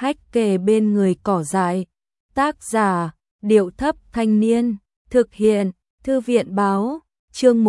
hách kề bên người cỏ dại. Tác giả, Điệu Thấp Thanh Niên. Thực hiện, Thư viện Báo. Chương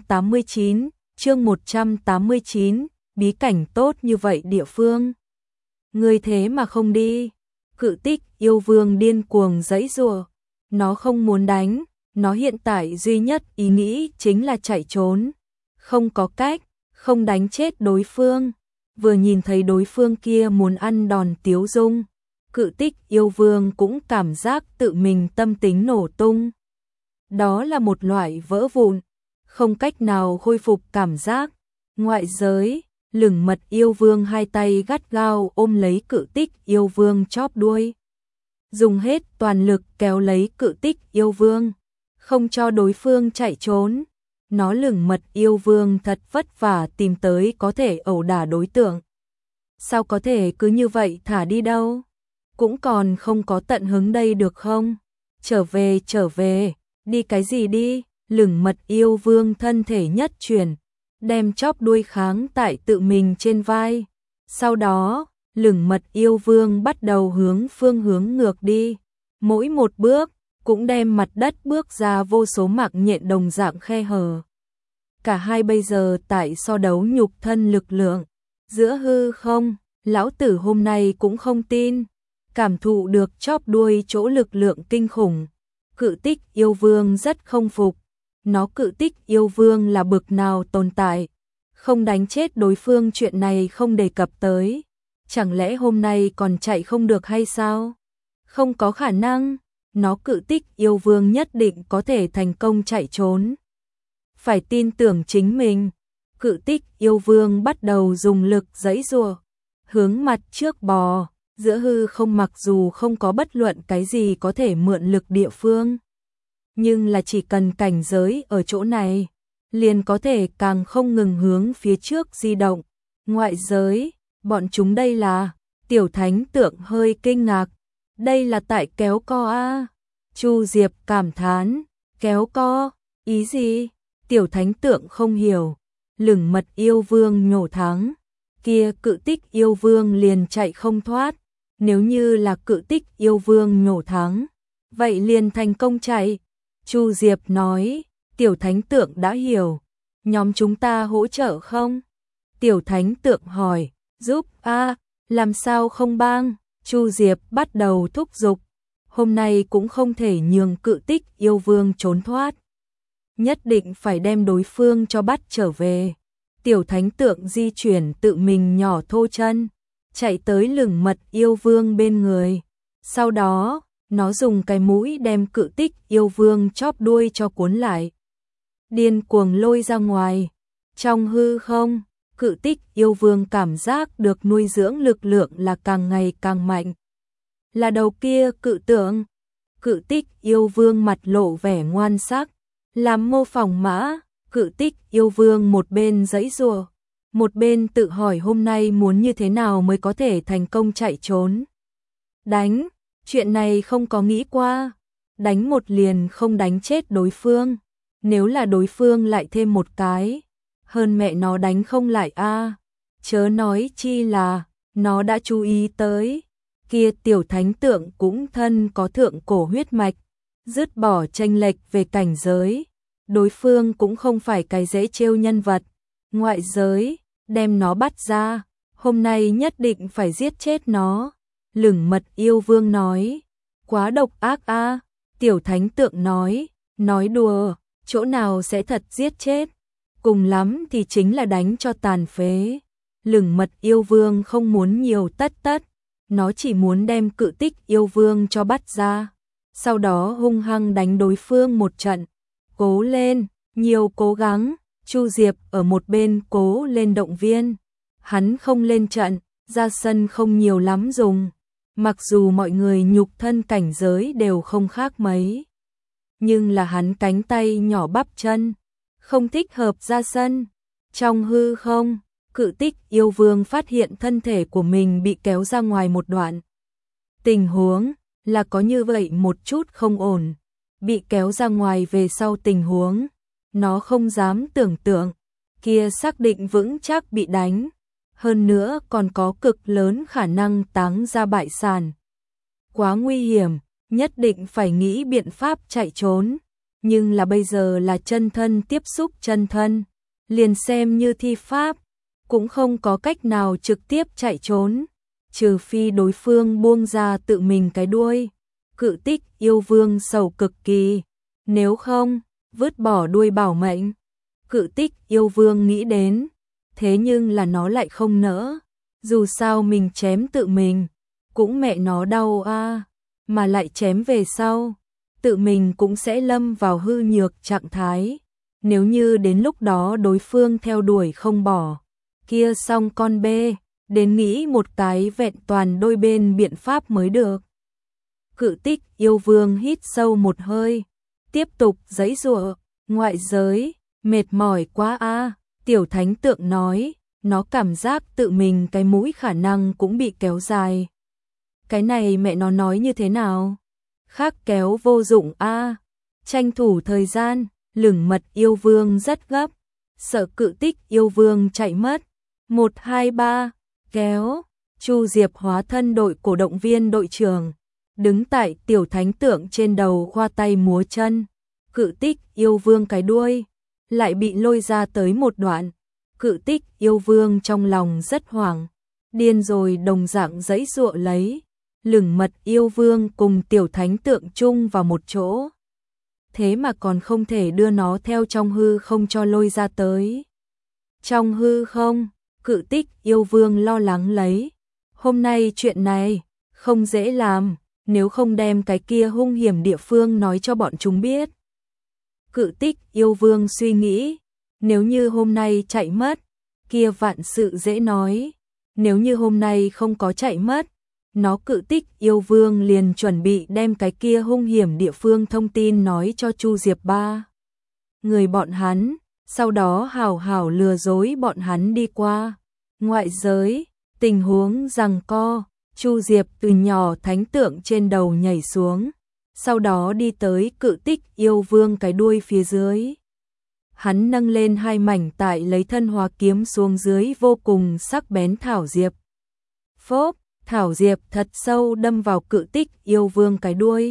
189, bí cảnh tốt như vậy địa phương. Người thế mà không đi. Cự Tích yêu vương điên cuồng giãy giụa. Nó không muốn đánh, nó hiện tại duy nhất ý nghĩ chính là chạy trốn. Không có cách, không đánh chết đối phương. Vừa nhìn thấy đối phương kia muốn ăn đòn Tiếu Dung, Cự Tích yêu vương cũng cảm giác tự mình tâm tính nổ tung. Đó là một loại vỡ vụn, không cách nào khôi phục cảm giác. Ngoại giới, Lửng Mật yêu vương hai tay gắt gao ôm lấy Cự Tích yêu vương chóp đuôi, dùng hết toàn lực kéo lấy Cự Tích yêu vương, không cho đối phương chạy trốn. Nó Lửng Mật yêu vương thật vất vả tìm tới có thể ẩu đả đối tượng. Sao có thể cứ như vậy thả đi đâu? Cũng còn không có tận hứng đây được không? Trở về, đi cái gì đi? Lửng Mật yêu vương thân thể nhất chuyển, đem chóp đuôi kháng tại tự mình trên vai. Sau đó, Lửng Mật yêu vương bắt đầu phương hướng ngược đi. Mỗi một bước, cũng đem mặt đất bước ra vô số mạc nhện đồng dạng khe hở. Cả hai bây giờ tại so đấu nhục thân lực lượng. Giữa hư không, lão tử hôm nay cũng không tin. Cảm thụ được chóp đuôi chỗ lực lượng kinh khủng. Cự Tích yêu vương rất không phục. Nó Cự Tích yêu vương là bực nào tồn tại. Không đánh chết đối phương chuyện này không đề cập tới. Chẳng lẽ hôm nay còn chạy không được hay sao? Không có khả năng. Nó Cự Tích yêu vương nhất định có thể thành công chạy trốn. Phải tin tưởng chính mình. Cự Tích yêu vương bắt đầu dùng lực giãy giụa, hướng mặt trước bò. Giữa hư không mặc dù không có bất luận cái gì có thể mượn lực địa phương, nhưng là chỉ cần cảnh giới ở chỗ này, liền có thể càng không ngừng hướng phía trước di động. Ngoại giới, bọn chúng đây là, Tiểu Thánh Tượng hơi kinh ngạc. Đây là tại kéo co a. Chu Diệp cảm thán, kéo co, ý gì? Tiểu Thánh Tượng không hiểu. Lửng Mật yêu vương nhổ thắng, kia Cự Tích yêu vương liền chạy không thoát. Nếu như là Cự Tích yêu vương nhổ thắng, vậy liền thành công chạy. Chu Diệp nói, Tiểu Thánh Tượng đã hiểu. Nhóm chúng ta hỗ trợ không? Tiểu Thánh Tượng hỏi, giúp a, làm sao không bang? Chu Diệp bắt đầu thúc giục. Hôm nay cũng không thể nhường Cự Tích yêu vương trốn thoát. Nhất định phải đem đối phương cho bắt trở về. Tiểu Thánh Tượng di chuyển tự mình nhỏ thô chân, chạy tới Lửng Mật yêu vương bên người. Sau đó, nó dùng cái mũi đem Cự Tích yêu vương chóp đuôi cho cuốn lại. Điên cuồng lôi ra ngoài. Trong hư không, Cự Tích yêu vương cảm giác được nuôi dưỡng lực lượng là càng ngày càng mạnh. Là đầu kia cự tượng. Cự Tích yêu vương mặt lộ vẻ ngoan sắc, làm mô phỏng mã. Cự Tích yêu vương một bên giãy giụa, một bên tự hỏi hôm nay muốn như thế nào mới có thể thành công chạy trốn. Đánh, chuyện này không có nghĩ qua. Đánh một liền không đánh chết đối phương. Nếu là đối phương lại thêm một cái, hơn mẹ nó đánh không lại a. Chớ nói chi là, nó đã chú ý tới. Kia Tiểu Thánh Tượng cũng thân có thượng cổ huyết mạch, dứt bỏ chênh lệch về cảnh giới. Đối phương cũng không phải cái dễ trêu nhân vật. Ngoại giới, đem nó bắt ra, hôm nay nhất định phải giết chết nó. Lửng Mật yêu vương nói, quá độc ác a. Tiểu Thánh Tượng nói đùa, chỗ nào sẽ thật giết chết. Cùng lắm thì chính là đánh cho tàn phế. Lửng Mật yêu vương không muốn nhiều tất, nó chỉ muốn đem Cự Tích yêu vương cho bắt ra, sau đó hung hăng đánh đối phương một trận. Cố lên, nhiều cố gắng. Chu Diệp ở một bên cố lên động viên. Hắn không lên trận, ra sân không nhiều lắm dùng. Mặc dù mọi người nhục thân cảnh giới đều không khác mấy, nhưng là hắn cánh tay nhỏ bắp chân, không thích hợp ra sân. Trong hư không, Cự Tích yêu vương phát hiện thân thể của mình bị kéo ra ngoài một đoạn. Tình huống là có như vậy một chút không ổn. Bị kéo ra ngoài về sau tình huống, nó không dám tưởng tượng. Kia xác định vững chắc bị đánh. hơn nữa còn có cực lớn khả năng táng ra bại sản. Quá nguy hiểm, nhất định phải nghĩ biện pháp chạy trốn, nhưng là bây giờ là chân thân tiếp xúc chân thân, liền xem như thi pháp, cũng không có cách nào trực tiếp chạy trốn, trừ phi đối phương buông ra tự mình cái đuôi. Cự Tích yêu vương sầu cực kỳ, nếu không, vứt bỏ đuôi bảo mệnh. Cự Tích yêu vương nghĩ đến, thế nhưng là nó lại không nỡ, dù sao mình chém tự mình, cũng mẹ nó đau a, mà lại chém về sau, tự mình cũng sẽ lâm vào hư nhược trạng thái. Nếu như đến lúc đó đối phương theo đuổi không bỏ, kia xong con bê, đến nghĩ một cái vẹn toàn đôi bên biện pháp mới được. Cự Tích yêu vương hít sâu một hơi, tiếp tục giãy giụa, ngoại giới, mệt mỏi quá a. Tiểu thánh tượng nói, nó cảm giác tự mình cái mũi khả năng cũng bị kéo dài. Cái này mẹ nó nói như thế nào? Khác kéo vô dụng a. Tranh thủ thời gian, Lửng Mật yêu vương rất gấp, sợ Cự Tích yêu vương chạy mất. 1 2 3, kéo. Chu Diệp hóa thân đội cổ động viên đội trưởng, đứng tại tiểu thánh tượng trên đầu khoa tay múa chân. Cự Tích yêu vương cái đuôi lại bị lôi ra tới một đoạn. Cự Tích yêu vương trong lòng rất hoảng, điên rồi đồng dạng giãy giụa lấy. Lửng Mật yêu vương cùng tiểu thánh tượng chung vào một chỗ, thế mà còn không thể đưa nó theo trong hư không cho lôi ra tới. Trong hư không, Cự Tích yêu vương lo lắng lấy, hôm nay chuyện này không dễ làm, nếu không đem cái kia hung hiểm địa phương nói cho bọn chúng biết. Cự Tích yêu vương suy nghĩ, nếu như hôm nay chạy mất, kia vạn sự dễ nói, nếu như hôm nay không có chạy mất, nó Cự Tích yêu vương liền chuẩn bị đem cái kia hung hiểm địa phương thông tin nói cho Chu Diệp ba người bọn hắn, sau đó hào hào lừa dối bọn hắn đi qua. Ngoại giới, tình huống giằng co, Chu Diệp từ nhỏ thánh tượng trên đầu nhảy xuống, sau đó đi tới Cự Tích yêu vương cái đuôi phía dưới. Hắn nâng lên hai mảnh tại lấy thân hóa kiếm xuống dưới vô cùng sắc bén thảo diệp. Phốp, thảo diệp thật sâu đâm vào Cự Tích yêu vương cái đuôi.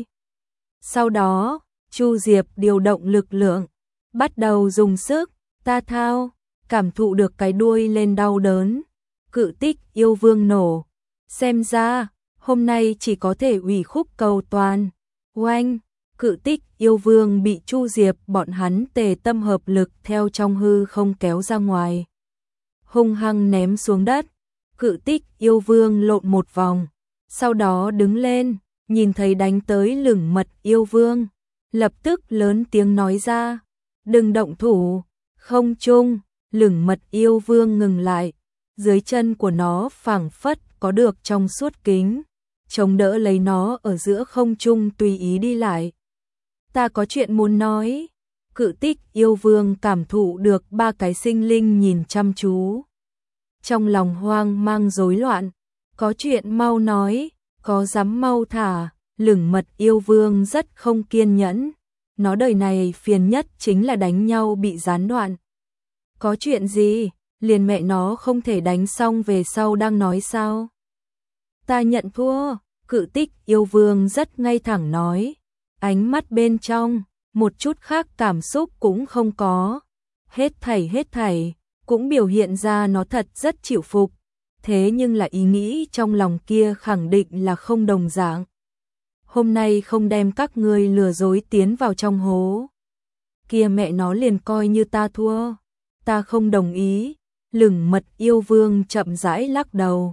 Sau đó, Chu Diệp điều động lực lượng, bắt đầu dùng sức, ta thao, cảm thụ được cái đuôi lên đau đớn. Cự Tích yêu vương nổ, xem ra, hôm nay chỉ có thể ủy khúc cầu toàn. Oanh, Cự Tích yêu vương bị Chu Diệp bọn hắn tề tâm hợp lực theo trong hư không kéo ra ngoài, hung hăng ném xuống đất. Cự Tích yêu vương lộn một vòng, sau đó đứng lên, nhìn thấy đánh tới Lửng Mật yêu vương, lập tức lớn tiếng nói ra, đừng động thủ. Không trung, Lửng Mật yêu vương ngừng lại, dưới chân của nó phảng phất có được trong suốt kính, chống đỡ lấy nó ở giữa không trung tùy ý đi lại. Ta có chuyện muốn nói. Cự Tích yêu vương cảm thụ được ba cái sinh linh nhìn chăm chú, trong lòng hoang mang rối loạn. Có chuyện mau nói, có dám mau thả. Lửng Mật yêu vương rất không kiên nhẫn, nó đời này phiền nhất chính là đánh nhau bị gián đoạn. Có chuyện gì, liền mẹ nó không thể đánh xong về sau đang nói sao? Ta nhận thua. Cự Tích yêu vương rất ngay thẳng nói, ánh mắt bên trong một chút khác cảm xúc cũng không có, hết thảy cũng biểu hiện ra nó thật rất chịu phục, thế nhưng là ý nghĩ trong lòng kia khẳng định là không đồng dạng. Hôm nay không đem các ngươi lừa dối tiến vào trong hố, kia mẹ nó liền coi như ta thua. Ta không đồng ý. Lửng Mật yêu vương chậm rãi lắc đầu.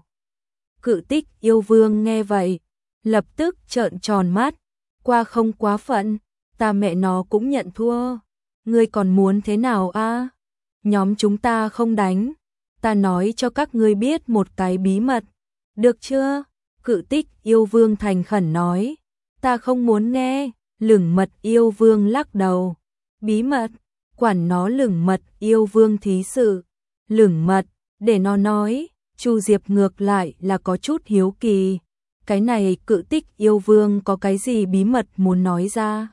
Cự Tích yêu vương nghe vậy, lập tức trợn tròn mắt, qua không quá phận, ta mẹ nó cũng nhận thua. Ngươi còn muốn thế nào a? Nhóm chúng ta không đánh, ta nói cho các ngươi biết một cái bí mật, được chưa? Cự Tích yêu vương thành khẩn nói. Ta không muốn nghe. Lửng Mật yêu vương lắc đầu. Bí mật, quản nó Lửng Mật yêu vương thí sự. Lửng Mật, để nó nói. Chu Diệp ngược lại là có chút hiếu kỳ, cái này Cự Tích yêu vương có cái gì bí mật muốn nói ra?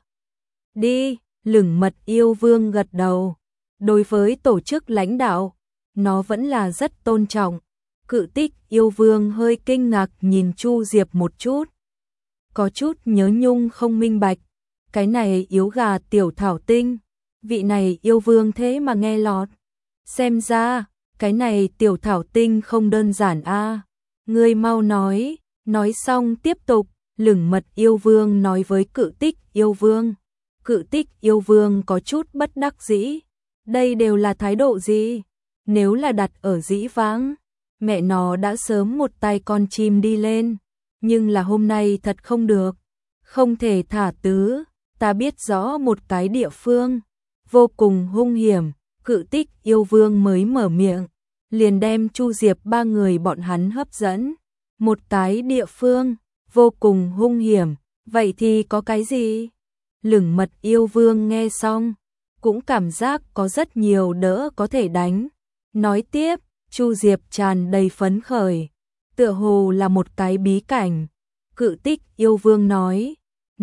Đi. Lửng Mật yêu vương gật đầu. Đối với tổ chức lãnh đạo, nó vẫn là rất tôn trọng, Cự Tích yêu vương hơi kinh ngạc nhìn Chu Diệp một chút. Có chút nhớ nhung không minh bạch. Cái này yếu gà tiểu thảo tinh. Vị này yêu vương thế mà nghe lọt. Xem ra, cái này tiểu thảo tinh không đơn giản a. Ngươi mau nói. Nói xong tiếp tục, Lửng Mật yêu vương nói với Cự Tích yêu vương. Cự Tích yêu vương có chút bất đắc dĩ. Đây đều là thái độ gì? Nếu là đặt ở dĩ vãng, mẹ nó đã sớm một tay con chim đi lên. Nhưng là hôm nay thật không được. Không thể thả tứ. Ta biết rõ một cái địa phương vô cùng hung hiểm. Cự Tích yêu vương mới mở miệng, liền đem Chu Diệp ba người bọn hắn hấp dẫn. Một cái địa phương vô cùng hung hiểm, vậy thì có cái gì? Lửng Mật yêu vương nghe xong, cũng cảm giác có rất nhiều đỡ có thể đánh. Nói tiếp, Chu Diệp tràn đầy phấn khởi, tựa hồ là một cái bí cảnh. Cự Tích yêu vương nói,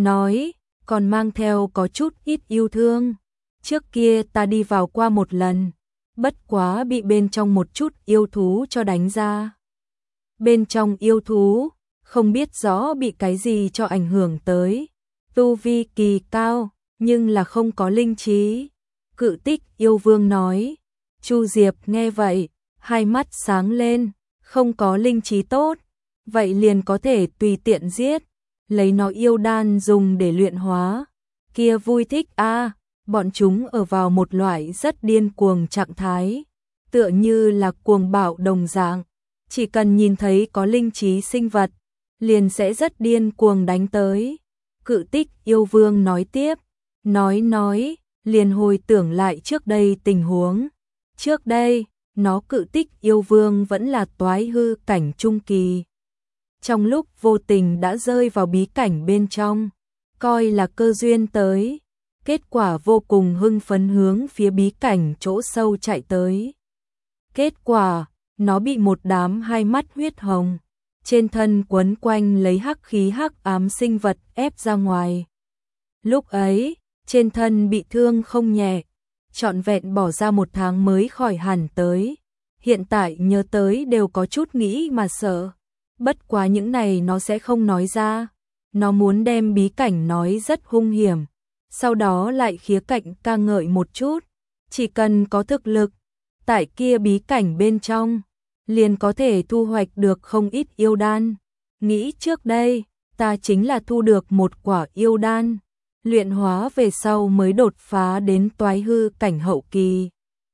còn mang theo có chút ít yêu thương. Trước kia ta đi vào qua một lần, bất quá bị bên trong một chút yêu thú cho đánh ra. Bên trong yêu thú, không biết rõ bị cái gì cho ảnh hưởng tới. Tu vi kỳ cao, nhưng là không có linh trí. Cự Tích yêu vương nói. Chu Diệp nghe vậy, hai mắt sáng lên, không có linh trí tốt, vậy liền có thể tùy tiện giết, lấy nó yêu đan dùng để luyện hóa. Kia vui thích a. Bọn chúng ở vào một loại rất điên cuồng trạng thái, tựa như là cuồng bạo đồng dạng, chỉ cần nhìn thấy có linh trí sinh vật, liền sẽ rất điên cuồng đánh tới. Cự Tích yêu vương nói tiếp, nói, liền hồi tưởng lại trước đây tình huống. Trước đây, nó Cự Tích yêu vương vẫn là toái hư cảnh trung kỳ. Trong lúc vô tình đã rơi vào bí cảnh bên trong, coi là cơ duyên tới. Kết quả vô cùng hưng phấn hướng phía bí cảnh chỗ sâu chạy tới. Kết quả, nó bị một đám hai mắt huyết hồng, trên thân quấn quanh lấy hắc khí hắc ám sinh vật ép ra ngoài. Lúc ấy, trên thân bị thương không nhẹ, trọn vẹn bỏ ra 1 tháng mới khỏi hẳn tới. Hiện tại nhớ tới đều có chút nghĩ mà sợ. Bất quá những này nó sẽ không nói ra. Nó muốn đem bí cảnh nói rất hung hiểm, sau đó lại khía cạnh ca ngợi một chút. Chỉ cần có thực lực, tại kia bí cảnh bên trong, liền có thể thu hoạch được không ít yêu đan. Nghĩ trước đây, ta chính là thu được một quả yêu đan, luyện hóa về sau mới đột phá đến toái hư cảnh hậu kỳ.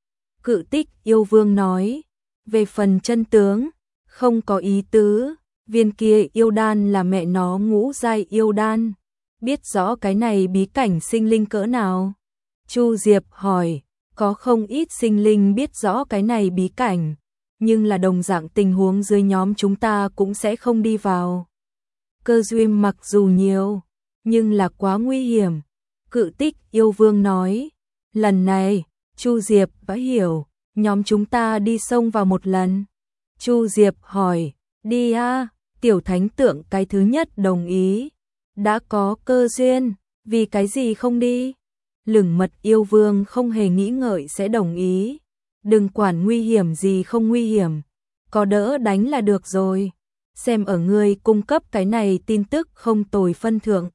Cự Tích yêu vương nói, về phần chân tướng, không có ý tứ, viên kia yêu đan là mẹ nó ngũ giai yêu đan. Biết rõ cái này bí cảnh sinh linh cỡ nào? Chu Diệp hỏi, có không ít sinh linh biết rõ cái này bí cảnh, nhưng là đồng dạng tình huống dưới nhóm chúng ta cũng sẽ không đi vào. Cơ duyên mặc dù nhiều, nhưng là quá nguy hiểm. Cự Tích yêu vương nói, lần này, Chu Diệp đã hiểu, nhóm chúng ta đi xông vào một lần. Chu Diệp hỏi, đi a. Tiểu thánh tượng cái thứ nhất đồng ý. Đã có cơ duyên, vì cái gì không đi? Lửng Mật yêu vương không hề nghĩ ngợi sẽ đồng ý. Đừng quản nguy hiểm gì không nguy hiểm, có đỡ đánh là được rồi. Xem ở ngươi cung cấp cái này tin tức không tồi phân thượng,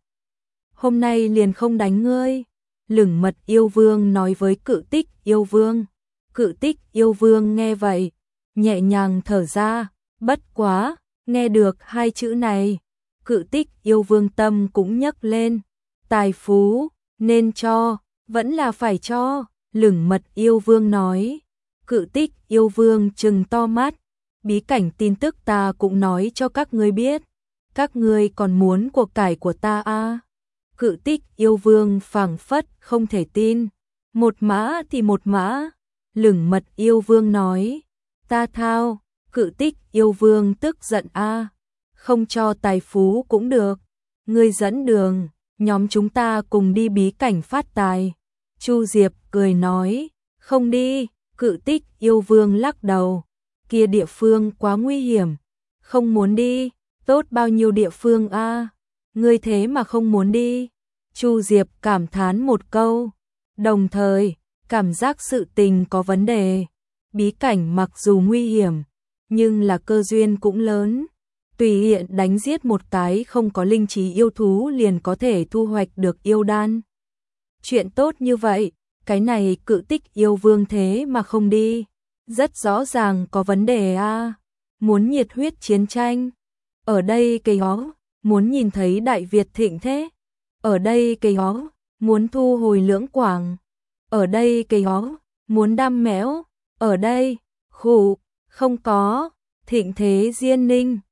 hôm nay liền không đánh ngươi. Lửng Mật yêu vương nói với Cự Tích yêu vương. Cự Tích yêu vương nghe vậy, nhẹ nhàng thở ra, bất quá, nghe được hai chữ này, Cự Tích yêu vương tâm cũng nhấc lên. Tài phú, nên cho, vẫn là phải cho. Lửng Mật yêu vương nói. Cự Tích yêu vương trừng to mắt, bí cảnh tin tức ta cũng nói cho các ngươi biết, các ngươi còn muốn của cải của ta à? Cự Tích yêu vương phảng phất không thể tin. Một mã thì một mã. Lửng Mật yêu vương nói, ta thao. Cự Tích yêu vương tức giận a. Không cho tài phú cũng được, ngươi dẫn đường, nhóm chúng ta cùng đi bí cảnh phát tài. Chu Diệp cười nói, không đi. Cự Tích yêu vương lắc đầu, kia địa phương quá nguy hiểm, không muốn đi. Tốt bao nhiêu địa phương a, ngươi thế mà không muốn đi. Chu Diệp cảm thán một câu, đồng thời cảm giác sự tình có vấn đề. Bí cảnh mặc dù nguy hiểm, nhưng là cơ duyên cũng lớn. Tùy hiện đánh giết một cái không có linh trí yêu thú liền có thể thu hoạch được yêu đan. Chuyện tốt như vậy, cái này Cự Tích yêu vương thế mà không đi. Rất rõ ràng có vấn đề a. Muốn nhiệt huyết chiến tranh. Ở đây cây hó, muốn nhìn thấy Đại Việt thịnh thế. Ở đây cây hó, muốn thu hồi Lưỡng Quảng. Ở đây cây hó, muốn đam mẽo. Ở đây, khủ, không có, thịnh thế Diên Ninh.